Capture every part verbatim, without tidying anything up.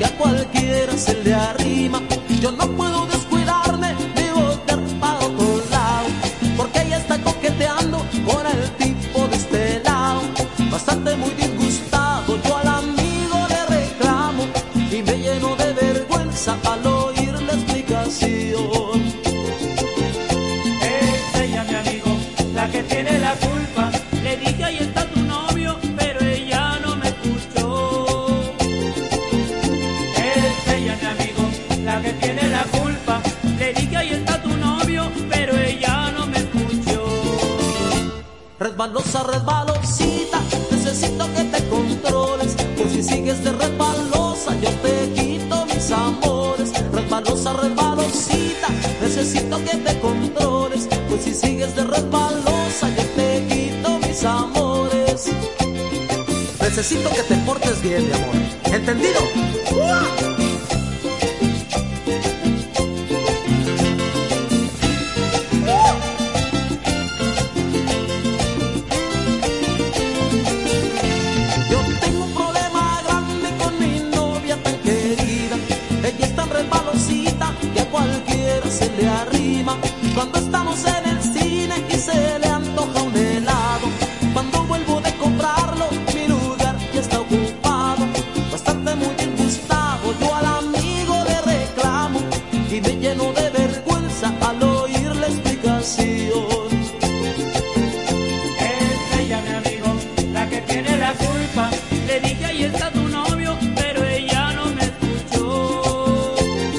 que a cualquiera se le arrima. Yo no puedo descuidarme ni voltear para otro lado, porque ella está coqueteando con el tipo de este lado. Bastante muy disgustado, yo al amigo le reclamo y me lleno de vergüenza al oír la explicación. Es ella, mi amigo, la que tiene la culpa. Le dije ahí está tu novio, pero ella no me escuchó. Es ella, mi amigo, la que tiene la culpa. Le dije ahí está tu novio, pero ella no me escuchó. Resbalosa, resbalosita, necesito que te controles, que si sigues de resbalosa yo te quito mis amores. Resbalosa, resbalosita, necesito que te controles, pues si sigues de resbalosa yo te quito mis amores. Necesito que te portes bien, mi amor, ¿entendido? ¡Uah! Se le arrima cuando estamos en el cine y se le antoja un helado. Cuando vuelvo de comprarlo, mi lugar ya está ocupado. Bastante muy disgustado, yo al amigo le reclamo y me lleno de vergüenza al oír la explicación. Es ella, mi amigo, la que tiene la culpa. Le dije ahí está tu novio, pero ella no me escuchó.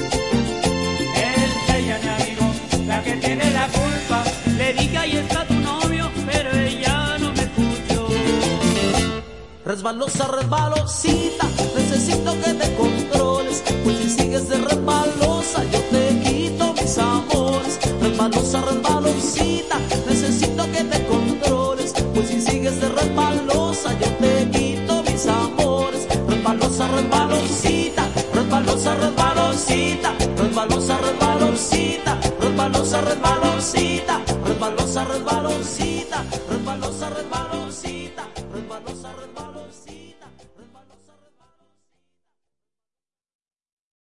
Es ella, mi amigo, la que tiene la culpa. Le dije ahí está tu novio, pero ella no me escuchó. Resbalosa, resbalosita, necesito que te controles, pues si sigues de resbalosa yo te quito mis amores. Resbalosa, resbalosita, necesito que te controles, pues si sigues de resbalosa yo te quito mis amores. Resbalosa, resbalosita, resbalosa, resbalosita, resbalosa, resbalosita, resbalosa, resbalosita.